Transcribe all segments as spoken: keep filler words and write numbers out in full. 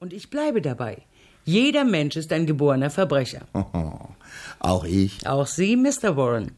Und ich bleibe dabei. Jeder Mensch ist ein geborener Verbrecher. Oh, auch ich. Auch Sie, Mister Warren.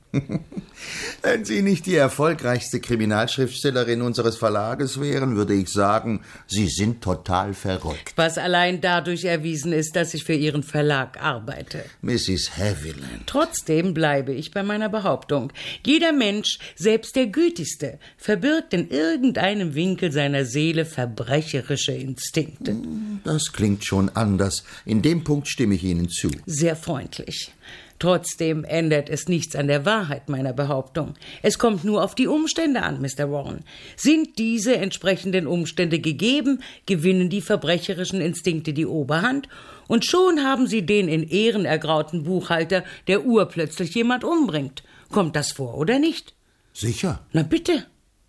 Wenn Sie nicht die erfolgreichste Kriminalschriftstellerin unseres Verlages wären, würde ich sagen, Sie sind total verrückt. Was allein dadurch erwiesen ist, dass ich für Ihren Verlag arbeite. Misses Haviland. Trotzdem bleibe ich bei meiner Behauptung. Jeder Mensch, selbst der gütigste, verbirgt in irgendeinem Winkel seiner Seele verbrecherische Instinkte. Das klingt schon anders. In dem Punkt stimme ich Ihnen zu. Sehr freundlich. Trotzdem ändert es nichts an der Wahrheit meiner Behauptung. Es kommt nur auf die Umstände an, Mister Warren. Sind diese entsprechenden Umstände gegeben, gewinnen die verbrecherischen Instinkte die Oberhand und schon haben Sie den in Ehren ergrauten Buchhalter, der urplötzlich jemand umbringt. Kommt das vor oder nicht? Sicher. Na bitte.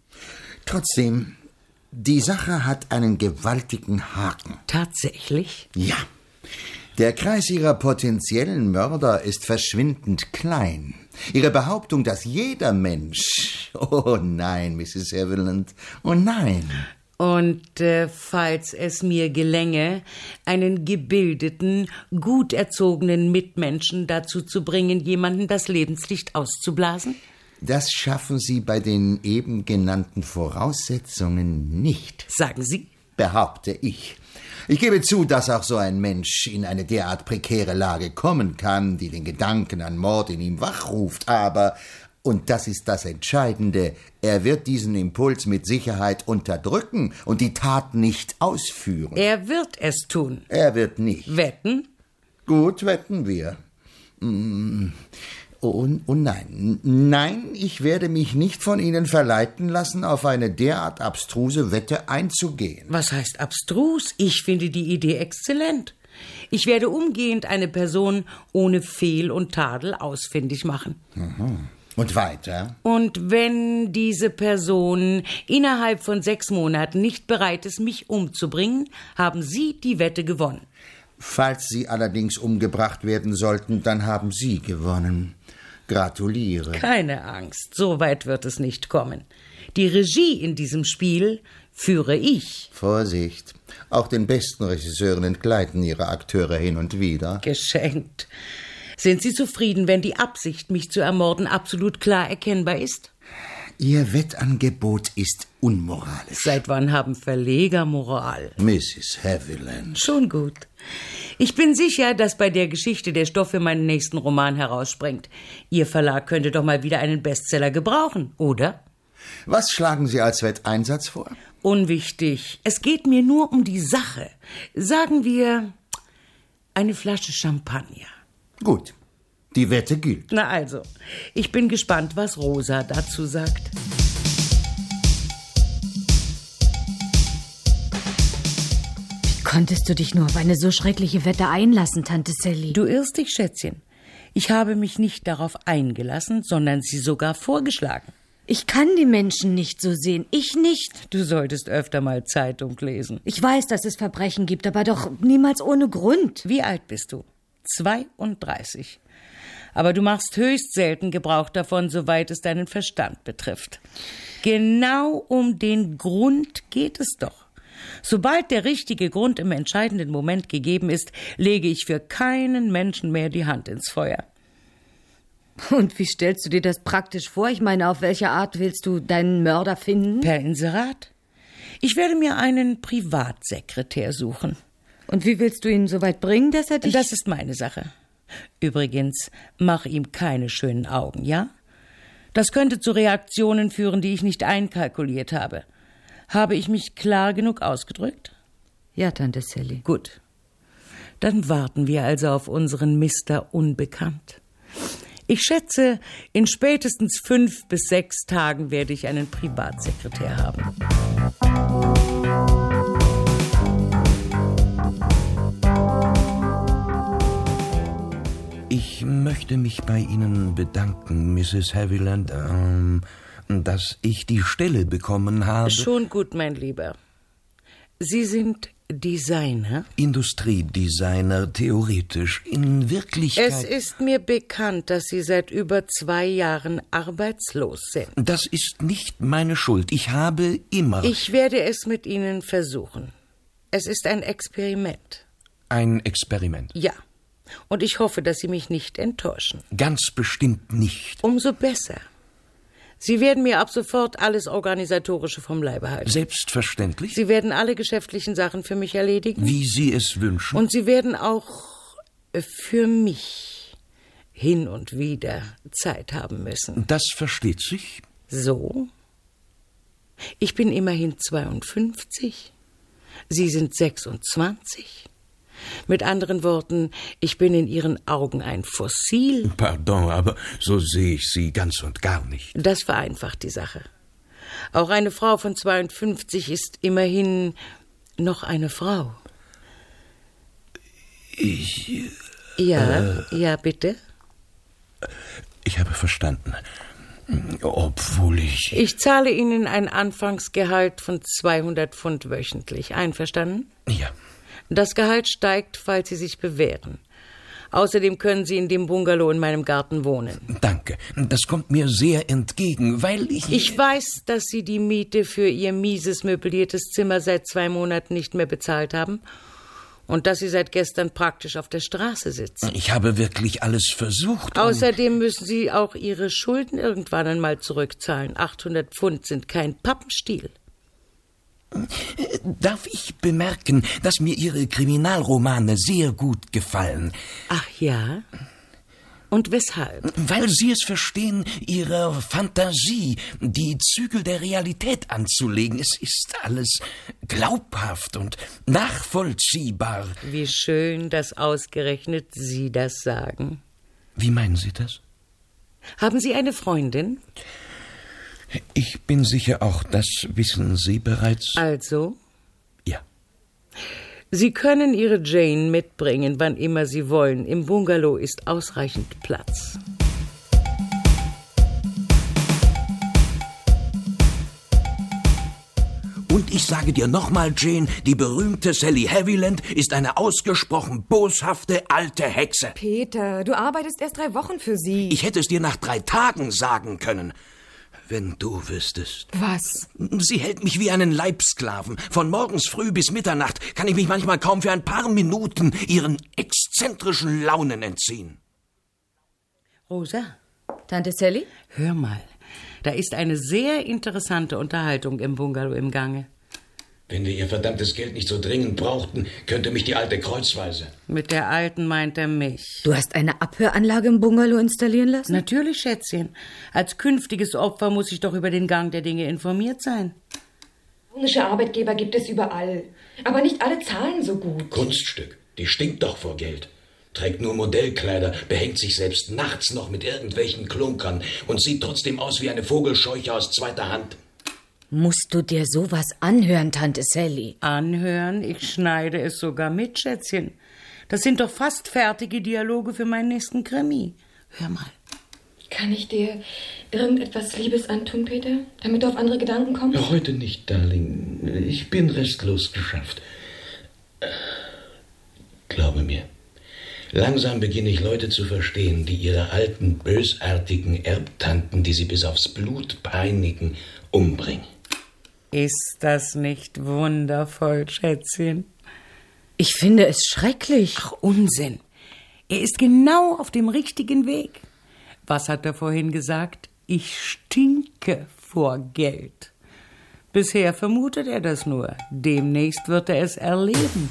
Trotzdem, die Sache hat einen gewaltigen Haken. Tatsächlich? Ja. Der Kreis Ihrer potenziellen Mörder ist verschwindend klein. Ihre Behauptung, dass jeder Mensch... Oh nein, Misses Haviland, oh nein. Und äh, falls es mir gelänge, einen gebildeten, gut erzogenen Mitmenschen dazu zu bringen, jemanden das Lebenslicht auszublasen? Das schaffen Sie bei den eben genannten Voraussetzungen nicht. Sagen Sie? Behaupte ich. Ich gebe zu, dass auch so ein Mensch in eine derart prekäre Lage kommen kann, die den Gedanken an Mord in ihm wachruft, aber, und das ist das Entscheidende, er wird diesen Impuls mit Sicherheit unterdrücken und die Tat nicht ausführen. Er wird es tun. Er wird nicht. Wetten? Gut, wetten wir. Mm. Oh, oh nein, nein, ich werde mich nicht von Ihnen verleiten lassen, auf eine derart abstruse Wette einzugehen. Was heißt abstrus? Ich finde die Idee exzellent. Ich werde umgehend eine Person ohne Fehl und Tadel ausfindig machen. Mhm. Und weiter? Und wenn diese Person innerhalb von sechs Monaten nicht bereit ist, mich umzubringen, haben Sie die Wette gewonnen. Falls Sie allerdings umgebracht werden sollten, dann haben Sie gewonnen. Gratuliere. Keine Angst, so weit wird es nicht kommen. Die Regie in diesem Spiel führe ich. Vorsicht, auch den besten Regisseuren entgleiten ihre Akteure hin und wieder. Geschenkt. Sind Sie zufrieden, wenn die Absicht, mich zu ermorden, absolut klar erkennbar ist? Ihr Wettangebot ist unmoralisch. Seit wann haben Verleger Moral? Misses Haviland. Schon gut. Ich bin sicher, dass bei der Geschichte der Stoff für meinen nächsten Roman herausspringt. Ihr Verlag könnte doch mal wieder einen Bestseller gebrauchen, oder? Was schlagen Sie als Wetteinsatz vor? Unwichtig. Es geht mir nur um die Sache. Sagen wir, eine Flasche Champagner. Gut. Die Wette gilt. Na also, ich bin gespannt, was Rosa dazu sagt. Wie konntest du dich nur auf eine so schreckliche Wette einlassen, Tante Sally? Du irrst dich, Schätzchen. Ich habe mich nicht darauf eingelassen, sondern sie sogar vorgeschlagen. Ich kann die Menschen nicht so sehen. Ich nicht. Du solltest öfter mal Zeitung lesen. Ich weiß, dass es Verbrechen gibt, aber doch niemals ohne Grund. Wie alt bist du? zweiunddreißig. Aber du machst höchst selten Gebrauch davon, soweit es deinen Verstand betrifft. Genau um den Grund geht es doch. Sobald der richtige Grund im entscheidenden Moment gegeben ist, lege ich für keinen Menschen mehr die Hand ins Feuer. Und wie stellst du dir das praktisch vor? Ich meine, auf welche Art willst du deinen Mörder finden? Per Inserat. Ich werde mir einen Privatsekretär suchen. Und wie willst du ihn so weit bringen, dass er dich... Das ist meine Sache. Übrigens, mach ihm keine schönen Augen, ja? Das könnte zu Reaktionen führen, die ich nicht einkalkuliert habe. Habe ich mich klar genug ausgedrückt? Ja, Tante Sally. Gut. Dann warten wir also auf unseren Mister Unbekannt. Ich schätze, in spätestens fünf bis sechs Tagen werde ich einen Privatsekretär haben. Ich möchte mich bei Ihnen bedanken, Misses Haviland, ähm, dass ich die Stelle bekommen habe. Schon gut, mein Lieber. Sie sind Designer? Industriedesigner, theoretisch. In Wirklichkeit... Es ist mir bekannt, dass Sie seit über zwei Jahren arbeitslos sind. Das ist nicht meine Schuld. Ich habe immer... Ich werde es mit Ihnen versuchen. Es ist ein Experiment. Ein Experiment? Ja. Und ich hoffe, dass Sie mich nicht enttäuschen. Ganz bestimmt nicht. Umso besser. Sie werden mir ab sofort alles Organisatorische vom Leibe halten. Selbstverständlich. Sie werden alle geschäftlichen Sachen für mich erledigen. Wie Sie es wünschen. Und Sie werden auch für mich hin und wieder Zeit haben müssen. Das versteht sich. So? Ich bin immerhin zweiundfünfzig. Sie sind sechsundzwanzig. Mit anderen Worten, ich bin in Ihren Augen ein Fossil. Pardon, aber so sehe ich Sie ganz und gar nicht. Das vereinfacht die Sache. Auch eine Frau von zweiundfünfzig ist immerhin noch eine Frau. Ich... Ja, äh, ja, bitte? Ich habe verstanden. Obwohl ich... Ich zahle Ihnen ein Anfangsgehalt von zweihundert Pfund wöchentlich. Einverstanden? Ja. Das Gehalt steigt, falls Sie sich bewähren. Außerdem können Sie in dem Bungalow in meinem Garten wohnen. Danke. Das kommt mir sehr entgegen, weil ich... Ich weiß, dass Sie die Miete für Ihr mieses, möbliertes Zimmer seit zwei Monaten nicht mehr bezahlt haben und dass Sie seit gestern praktisch auf der Straße sitzen. Ich habe wirklich alles versucht. Außerdem müssen Sie auch Ihre Schulden irgendwann einmal zurückzahlen. achthundert Pfund sind kein Pappenstiel. Darf ich bemerken, dass mir Ihre Kriminalromane sehr gut gefallen? Ach ja? Und weshalb? Weil Sie es verstehen, Ihrer Fantasie die Zügel der Realität anzulegen. Es ist alles glaubhaft und nachvollziehbar. Wie schön, dass ausgerechnet Sie das sagen. Wie meinen Sie das? Haben Sie eine Freundin? Ich bin sicher, auch das wissen Sie bereits. Also? Ja. Sie können Ihre Jane mitbringen, wann immer Sie wollen. Im Bungalow ist ausreichend Platz. Und ich sage dir nochmal, Jane, die berühmte Sally Haviland ist eine ausgesprochen boshafte alte Hexe. Peter, du arbeitest erst drei Wochen für sie. Ich hätte es dir nach drei Tagen sagen können. Wenn du wüsstest. Was? Sie hält mich wie einen Leibsklaven. Von morgens früh bis Mitternacht kann ich mich manchmal kaum für ein paar Minuten ihren exzentrischen Launen entziehen. Rosa? Tante Sally? Hör mal, da ist eine sehr interessante Unterhaltung im Bungalow im Gange. Wenn wir ihr verdammtes Geld nicht so dringend brauchten, könnte mich die alte kreuzweise. Mit der Alten meint er mich. Du hast eine Abhöranlage im Bungalow installieren lassen? Natürlich, Schätzchen. Als künftiges Opfer muss ich doch über den Gang der Dinge informiert sein. Ironische Arbeitgeber gibt es überall. Aber nicht alle zahlen so gut. Kunststück. Die stinkt doch vor Geld. Trägt nur Modellkleider, behängt sich selbst nachts noch mit irgendwelchen Klunkern und sieht trotzdem aus wie eine Vogelscheuche aus zweiter Hand. Musst du dir sowas anhören, Tante Sally? Anhören? Ich schneide es sogar mit, Schätzchen. Das sind doch fast fertige Dialoge für meinen nächsten Krimi. Hör mal. Kann ich dir irgendetwas Liebes antun, Peter, damit du auf andere Gedanken kommst? Ja, heute nicht, Darling. Ich bin restlos geschafft. Glaube mir. Langsam beginne ich Leute zu verstehen, die ihre alten, bösartigen Erbtanten, die sie bis aufs Blut peinigen, umbringen. Ist das nicht wundervoll, Schätzchen? Ich finde es schrecklich. Ach, Unsinn. Er ist genau auf dem richtigen Weg. Was hat er vorhin gesagt? Ich stinke vor Geld. Bisher vermutet er das nur. Demnächst wird er es erleben.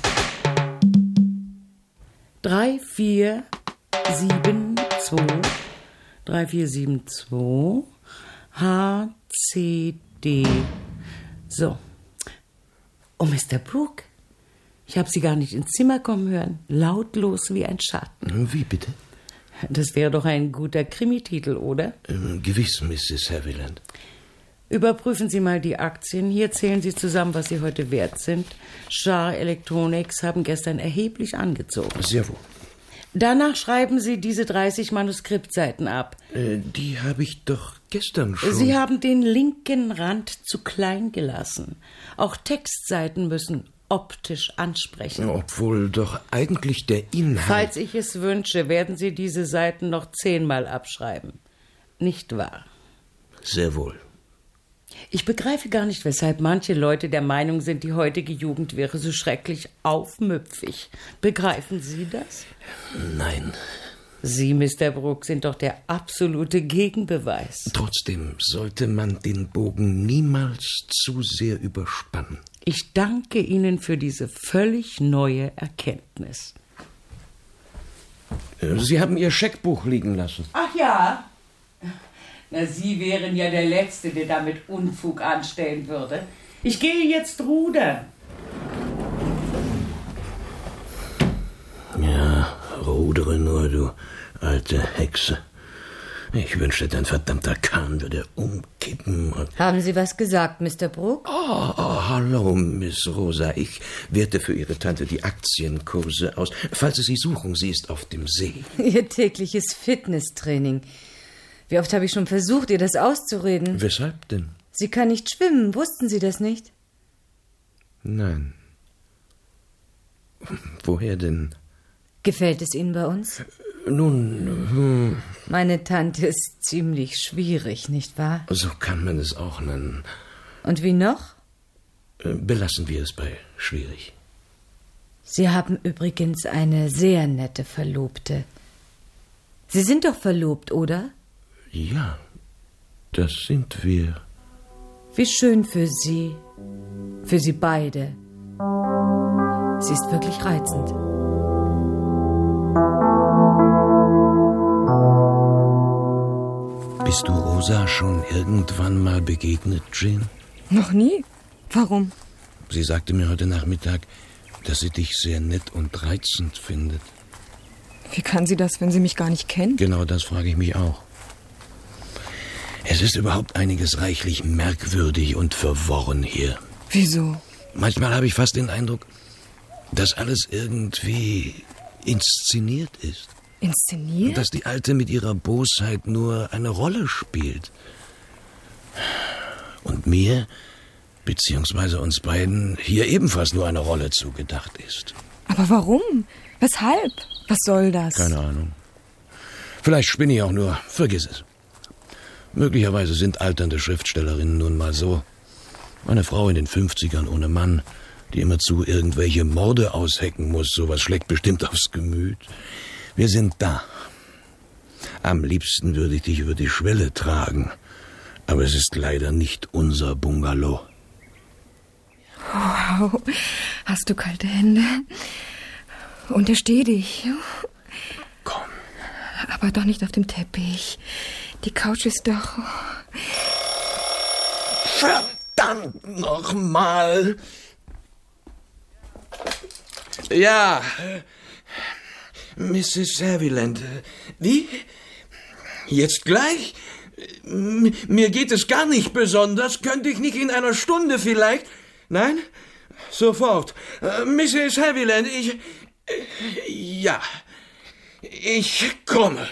Drei, vier, sieben, zwei, drei, vier, sieben, zwei, H, C, D. So. Oh, Mister Brooke, ich habe Sie gar nicht ins Zimmer kommen hören. Lautlos wie ein Schatten. Wie bitte? Das wäre doch ein guter Krimititel, oder? Ähm, gewiss, Misses Haviland. Überprüfen Sie mal die Aktien. Hier zählen Sie zusammen, was sie heute wert sind. Char Electronics haben gestern erheblich angezogen. Sehr wohl. Danach schreiben Sie diese dreißig Manuskriptseiten ab. Äh, die habe ich doch gestern schon... Sie haben den linken Rand zu klein gelassen. Auch Textseiten müssen optisch ansprechen. Obwohl doch eigentlich der Inhalt... Falls ich es wünsche, werden Sie diese Seiten noch zehnmal abschreiben. Nicht wahr? Sehr wohl. Ich begreife gar nicht, weshalb manche Leute der Meinung sind, die heutige Jugend wäre so schrecklich aufmüpfig. Begreifen Sie das? Nein. Sie, Mister Brooks, sind doch der absolute Gegenbeweis. Trotzdem sollte man den Bogen niemals zu sehr überspannen. Ich danke Ihnen für diese völlig neue Erkenntnis. Sie haben Ihr Scheckbuch liegen lassen. Ach ja? Na, Sie wären ja der Letzte, der damit Unfug anstellen würde. Ich gehe jetzt rudern. Ja, rudere nur, du alte Hexe. Ich wünschte, dein verdammter Kahn würde umkippen. Haben Sie was gesagt, Mister Brooke? Oh, oh, hallo, Miss Rosa. Ich werte für Ihre Tante die Aktienkurse aus. Falls Sie sie suchen, sie ist auf dem See. Ihr tägliches Fitnesstraining. Wie oft habe ich schon versucht, ihr das auszureden? Weshalb denn? Sie kann nicht schwimmen. Wussten Sie das nicht? Nein. Woher denn? Gefällt es Ihnen bei uns? Nun, hm. Meine Tante ist ziemlich schwierig, nicht wahr? So kann man es auch nennen. Und wie noch? Belassen wir es bei schwierig. Sie haben übrigens eine sehr nette Verlobte. Sie sind doch verlobt, oder? Ja, das sind wir. Wie schön für Sie. Für Sie beide. Sie ist wirklich reizend. Bist du Rosa schon irgendwann mal begegnet, Jane? Noch nie? Warum? Sie sagte mir heute Nachmittag, dass sie dich sehr nett und reizend findet. Wie kann sie das, wenn sie mich gar nicht kennt? Genau das frage ich mich auch. Es ist überhaupt einiges reichlich merkwürdig und verworren hier. Wieso? Manchmal habe ich fast den Eindruck, dass alles irgendwie inszeniert ist. Inszeniert? Dass die Alte mit ihrer Bosheit nur eine Rolle spielt. Und mir, beziehungsweise uns beiden, hier ebenfalls nur eine Rolle zugedacht ist. Aber warum? Weshalb? Was soll das? Keine Ahnung. Vielleicht spinne ich auch nur. Vergiss es. Möglicherweise sind alternde Schriftstellerinnen nun mal so. Eine Frau in den fünfzigern ohne Mann, die immerzu irgendwelche Morde aushecken muss, sowas schlägt bestimmt aufs Gemüt. Wir sind da. Am liebsten würde ich dich über die Schwelle tragen. Aber es ist leider nicht unser Bungalow. Wow, hast du kalte Hände? Untersteh dich. Komm. Aber doch nicht auf dem Teppich. Die Couch ist doch... Verdammt nochmal. Ja, Misses Haviland. Wie? Jetzt gleich? Mir geht es gar nicht besonders. Könnte ich nicht in einer Stunde vielleicht? Nein? Sofort. Misses Haviland, ich... Ja, ich komme.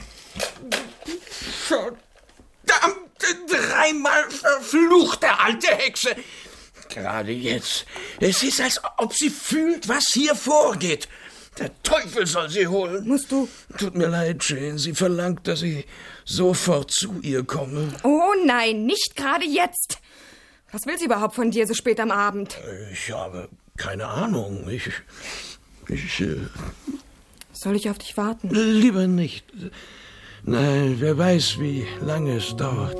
Verdammt, dreimal verfluchte alte Hexe. Gerade jetzt. Es ist, als ob sie fühlt, was hier vorgeht. Der Teufel soll sie holen. Musst du... Tut mir leid, Jane. Sie verlangt, dass ich sofort zu ihr komme. Oh nein, nicht gerade jetzt. Was will sie überhaupt von dir so spät am Abend? Ich habe keine Ahnung. Ich... Ich... Äh, Soll ich auf dich warten? lieber nicht. Nein, wer weiß, wie lange es dauert.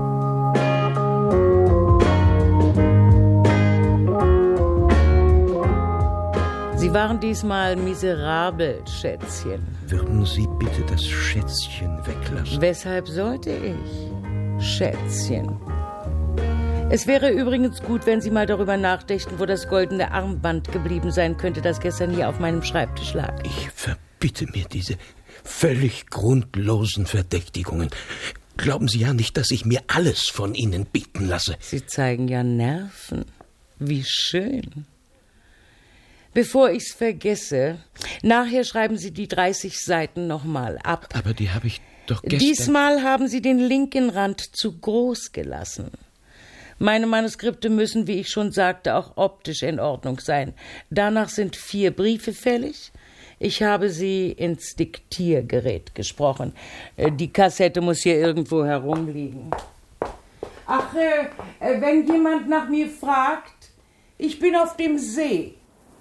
Sie waren diesmal miserabel, Schätzchen. Würden Sie bitte das Schätzchen weglassen? Weshalb sollte ich, Schätzchen? Es wäre übrigens gut, wenn Sie mal darüber nachdächten, wo das goldene Armband geblieben sein könnte, das gestern hier auf meinem Schreibtisch lag. Ich verbitte mir diese völlig grundlosen Verdächtigungen. Glauben Sie ja nicht, dass ich mir alles von Ihnen bieten lasse. Sie zeigen ja Nerven. Wie schön. Bevor ich's vergesse, nachher schreiben Sie die dreißig Seiten nochmal ab. Aber die habe ich doch gestern... Diesmal haben Sie den linken Rand zu groß gelassen. Meine Manuskripte müssen, wie ich schon sagte, auch optisch in Ordnung sein. Danach sind vier Briefe fällig. Ich habe sie ins Diktiergerät gesprochen. Die Kassette muss hier irgendwo herumliegen. Ach, äh, wenn jemand nach mir fragt, ich bin auf dem See.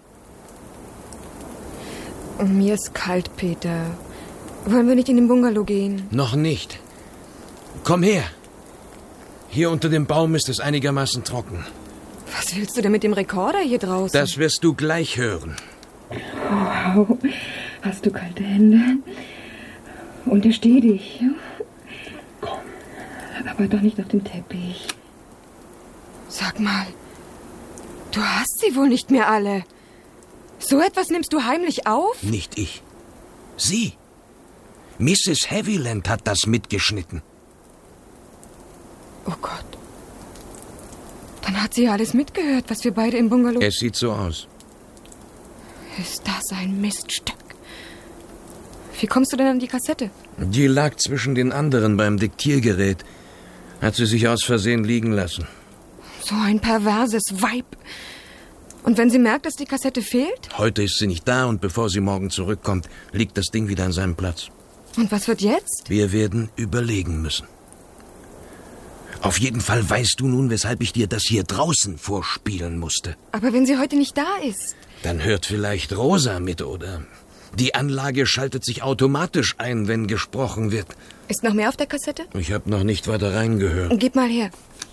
Mir ist kalt, Peter. Wollen wir nicht in den Bungalow gehen? Noch nicht. Komm her. Hier unter dem Baum ist es einigermaßen trocken. Was willst du denn mit dem Rekorder hier draußen? Das wirst du gleich hören. Wow, hast du kalte Hände? Untersteh dich. Komm. Aber doch nicht auf dem Teppich. Sag mal, du hast sie wohl nicht mehr alle. So etwas nimmst du heimlich auf? Nicht ich. Sie. Misses Heavyland hat das mitgeschnitten. Oh Gott. Dann hat sie ja alles mitgehört, was wir beide im Bungalow... Es sieht so aus. Ist das ein Miststück? Wie kommst du denn an die Kassette? Die lag zwischen den anderen beim Diktiergerät. Hat sie sich aus Versehen liegen lassen. So ein perverses Weib. Und wenn sie merkt, dass die Kassette fehlt? Heute ist sie nicht da und bevor sie morgen zurückkommt, liegt das Ding wieder an seinem Platz. Und was wird jetzt? Wir werden überlegen müssen. Auf jeden Fall weißt du nun, weshalb ich dir das hier draußen vorspielen musste. Aber wenn sie heute nicht da ist? Dann hört vielleicht Rosa mit, oder? Die Anlage schaltet sich automatisch ein, wenn gesprochen wird. Ist noch mehr auf der Kassette? Ich habe noch nicht weiter reingehört. Gib mal her.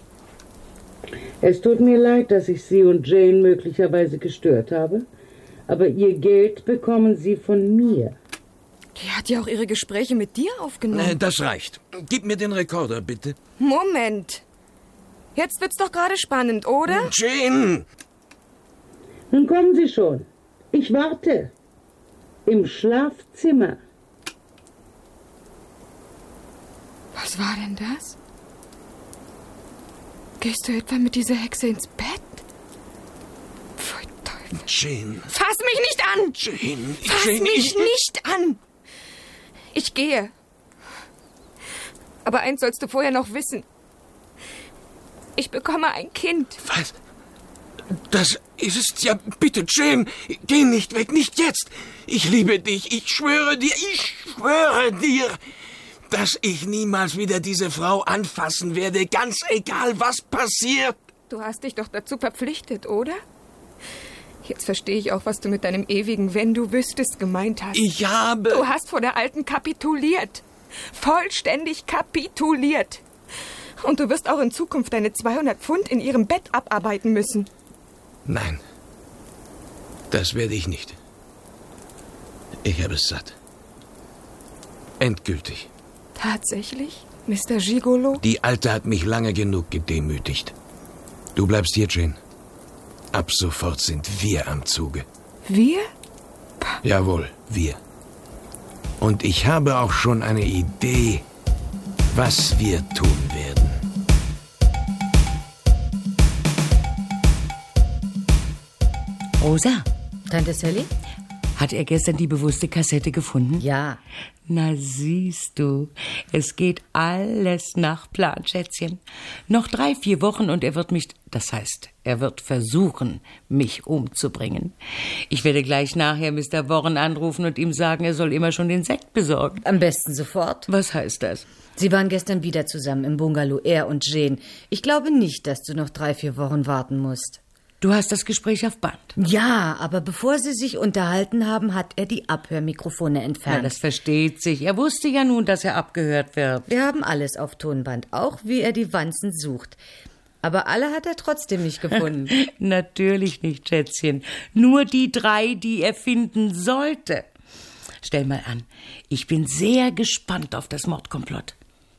Es tut mir leid, dass ich Sie und Jane möglicherweise gestört habe, aber Ihr Geld bekommen Sie von mir. Die hat ja auch ihre Gespräche mit dir aufgenommen. Äh, das reicht. Gib mir den Rekorder, bitte. Moment. Jetzt wird's doch gerade spannend, oder? Jane! Nun kommen Sie schon. Ich warte. Im Schlafzimmer. Was war denn das? Gehst du etwa mit dieser Hexe ins Bett? Pfui Teufel. Jane. Fass mich nicht an! Jane. Fass Jane, mich ich... nicht an! Ich gehe. Aber eins sollst du vorher noch wissen. Ich bekomme ein Kind. Was? Das ist es ja. Bitte, Jane, geh nicht weg, nicht jetzt. Ich liebe dich, ich schwöre dir, ich schwöre dir, dass ich niemals wieder diese Frau anfassen werde, ganz egal, was passiert. Du hast dich doch dazu verpflichtet, oder? Jetzt verstehe ich auch, was du mit deinem ewigen Wenn du wüsstest gemeint hast. Ich habe... Du hast vor der Alten kapituliert. Vollständig kapituliert. Und du wirst auch in Zukunft deine zweihundert Pfund in ihrem Bett abarbeiten müssen. Nein, das werde ich nicht. Ich habe es satt. Endgültig. Tatsächlich, Mister Gigolo? Die Alte hat mich lange genug gedemütigt. Du bleibst hier, Jane. Ab sofort sind wir am Zuge. Wir? Jawohl, wir. Und ich habe auch schon eine Idee, was wir tun werden. Rosa, Tante Sally? hat er gestern die bewusste Kassette gefunden? Ja. Na siehst du, es geht alles nach Plan, Schätzchen. Noch drei, vier Wochen und er wird mich, das heißt, er wird versuchen, mich umzubringen. Ich werde gleich nachher Mister Warren anrufen und ihm sagen, er soll immer schon den Sekt besorgen. Am besten sofort. Was heißt das? Sie waren gestern wieder zusammen im Bungalow, er und Jane. Ich glaube nicht, dass du noch drei, vier Wochen warten musst. Du hast das Gespräch auf Band. Ja, aber bevor sie sich unterhalten haben, hat er die Abhörmikrofone entfernt. Ja, das versteht sich. Er wusste ja nun, dass er abgehört wird. Wir haben alles auf Tonband, auch wie er die Wanzen sucht. Aber alle hat er trotzdem nicht gefunden. Natürlich nicht, Schätzchen. Nur die drei, die er finden sollte. Stell mal an, ich bin sehr gespannt auf das Mordkomplott.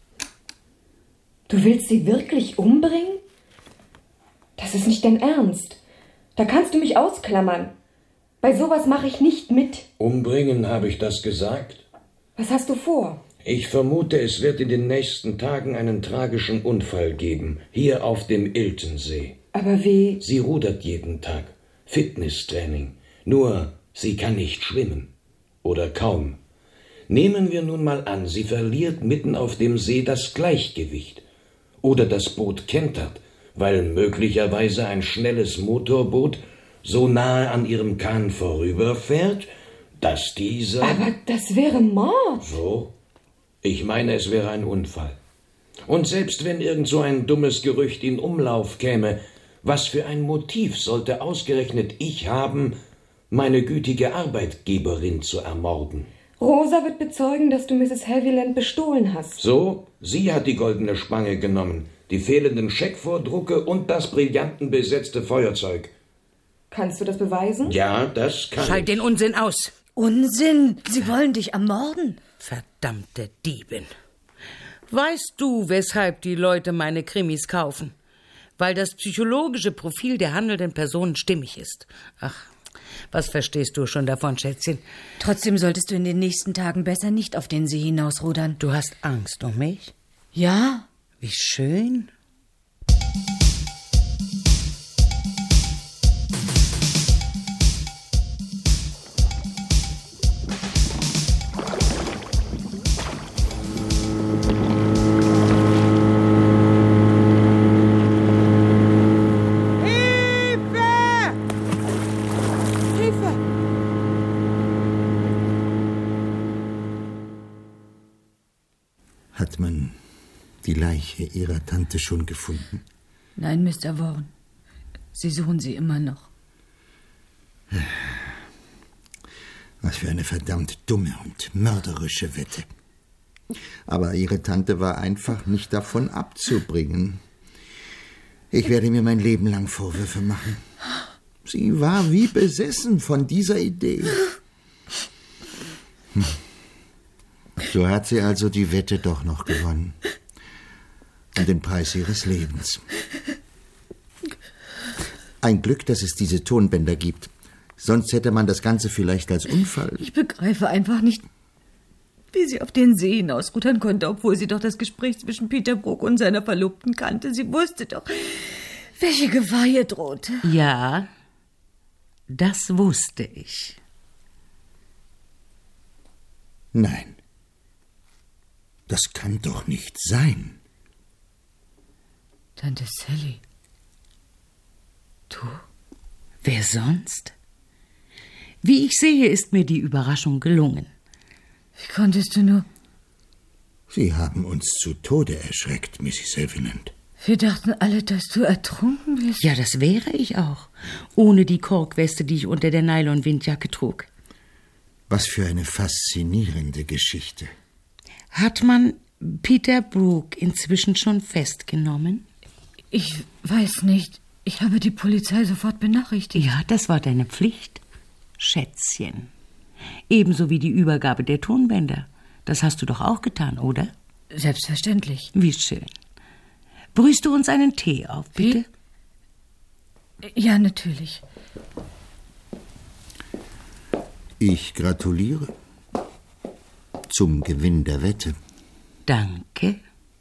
Du willst sie wirklich umbringen? Das ist nicht dein Ernst. Da kannst du mich ausklammern. Bei sowas mache ich nicht mit. Umbringen, habe ich das gesagt? Was hast du vor? Ich vermute, es wird in den nächsten Tagen einen tragischen Unfall geben, hier auf dem Iltensee. Aber wie? Sie rudert jeden Tag. Fitnesstraining. Nur, sie kann nicht schwimmen. Oder kaum. Nehmen wir nun mal an, sie verliert mitten auf dem See das Gleichgewicht. Oder das Boot kentert, weil möglicherweise ein schnelles Motorboot so nahe an ihrem Kahn vorüberfährt, dass dieser... Aber das wäre Mord. So? Ich meine, es wäre ein Unfall. Und selbst wenn irgend so ein dummes Gerücht in Umlauf käme, was für ein Motiv sollte ausgerechnet ich haben, meine gütige Arbeitgeberin zu ermorden? Rosa wird bezeugen, dass du Misses Haviland bestohlen hast. So, sie hat die goldene Spange genommen, die fehlenden Scheckvordrucke und das brillantenbesetzte Feuerzeug. Kannst du das beweisen? Ja, das kann Schalt ich. den Unsinn aus. Unsinn! Sie wollen dich ermorden. Verdammte Diebin. Weißt du, weshalb die Leute meine Krimis kaufen? Weil das psychologische Profil der handelnden Personen stimmig ist. Ach, was verstehst du schon davon, Schätzchen? Trotzdem solltest du in den nächsten Tagen besser nicht auf den See hinausrudern. Du hast Angst um mich? Ja? Wie schön. Hat man die Leiche Ihrer Tante schon gefunden? Nein, Mister Warren. Sie suchen sie immer noch. Was für eine verdammt dumme und mörderische Wette. Aber Ihre Tante war einfach nicht davon abzubringen. Ich werde mir mein Leben lang Vorwürfe machen. Sie war wie besessen von dieser Idee. Hm. So hat sie also die Wette doch noch gewonnen. Um den Preis ihres Lebens. Ein Glück, dass es diese Tonbänder gibt. Sonst hätte man das Ganze vielleicht als Unfall... Ich begreife einfach nicht, wie sie auf den See hinausrudern konnte, obwohl sie doch das Gespräch zwischen Peter Brook und seiner Verlobten kannte. Sie wusste doch, welche Gefahr ihr drohte. Ja, das wusste ich. Nein. Das kann doch nicht sein. Tante Sally. Du? Wer sonst? Wie ich sehe, ist mir die Überraschung gelungen. Wie konntest du nur... Sie haben uns zu Tode erschreckt, Misses Haviland. Wir dachten alle, dass du ertrunken bist. Ja, das wäre ich auch. Ohne die Korkweste, die ich unter der Nylon-Windjacke trug. Was für eine faszinierende Geschichte. Hat man Peter Brook inzwischen schon festgenommen? Ich weiß nicht. Ich habe die Polizei sofort benachrichtigt. Ja, das war deine Pflicht, Schätzchen. Ebenso wie die Übergabe der Tonbänder. Das hast du doch auch getan, oder? Selbstverständlich. Wie schön. Brühst du uns einen Tee auf, bitte? Wie? Ja, natürlich. Ich gratuliere zum Gewinn der Wette. Danke.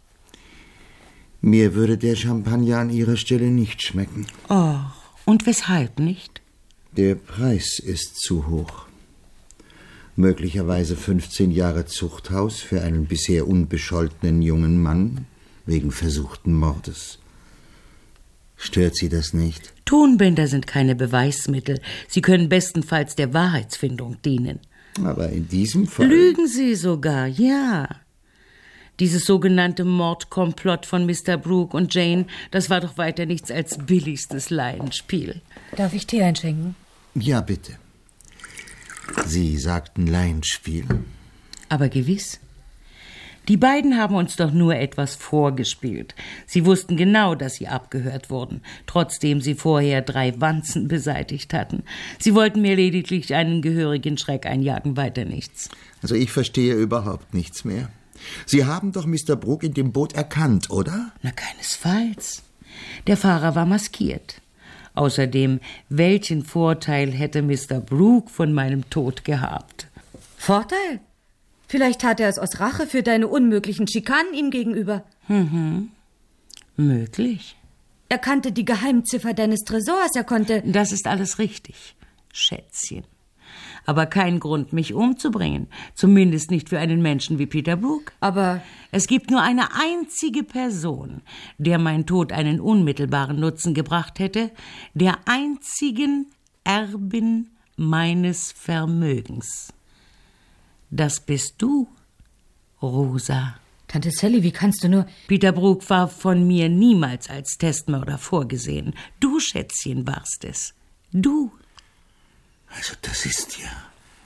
Mir würde der Champagner an Ihrer Stelle nicht schmecken. Oh, und weshalb nicht? Der Preis ist zu hoch. Möglicherweise fünfzehn Jahre Zuchthaus für einen bisher unbescholtenen jungen Mann wegen versuchten Mordes. Stört Sie das nicht? Tonbänder sind keine Beweismittel. Sie können bestenfalls der Wahrheitsfindung dienen. Aber in diesem Fall... Lügen Sie sogar, ja. Dieses sogenannte Mordkomplott von Mister Brook und Jane, das war doch weiter nichts als billigstes Laienspiel. Darf ich Tee einschenken? Ja, bitte. Sie sagten Laienspiel. Aber gewiss. Die beiden haben uns doch nur etwas vorgespielt. Sie wussten genau, dass sie abgehört wurden, trotzdem sie vorher drei Wanzen beseitigt hatten. Sie wollten mir lediglich einen gehörigen Schreck einjagen, weiter nichts. Also ich verstehe überhaupt nichts mehr. Sie haben doch Mister Brook in dem Boot erkannt, oder? Na, keinesfalls. Der Fahrer war maskiert. Außerdem, welchen Vorteil hätte Mister Brook von meinem Tod gehabt? Vorteil? Vielleicht tat er es aus Rache für deine unmöglichen Schikanen ihm gegenüber. Mhm. Möglich. Er kannte die Geheimziffer deines Tresors, er konnte... Das ist alles richtig, Schätzchen. Aber kein Grund, mich umzubringen. Zumindest nicht für einen Menschen wie Peter Brook. Aber... Es gibt nur eine einzige Person, der mein Tod einen unmittelbaren Nutzen gebracht hätte, der einzigen Erbin meines Vermögens. Das bist du, Rosa. Tante Sally, wie kannst du nur... Peter Brook war von mir niemals als Testmörder vorgesehen. Du, Schätzchen, warst es. Du. Also das ist ja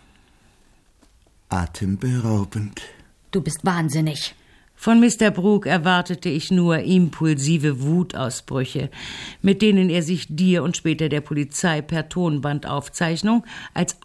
atemberaubend. Du bist wahnsinnig. Von Mister Brook erwartete ich nur impulsive Wutausbrüche, mit denen er sich dir und später der Polizei per Tonbandaufzeichnung als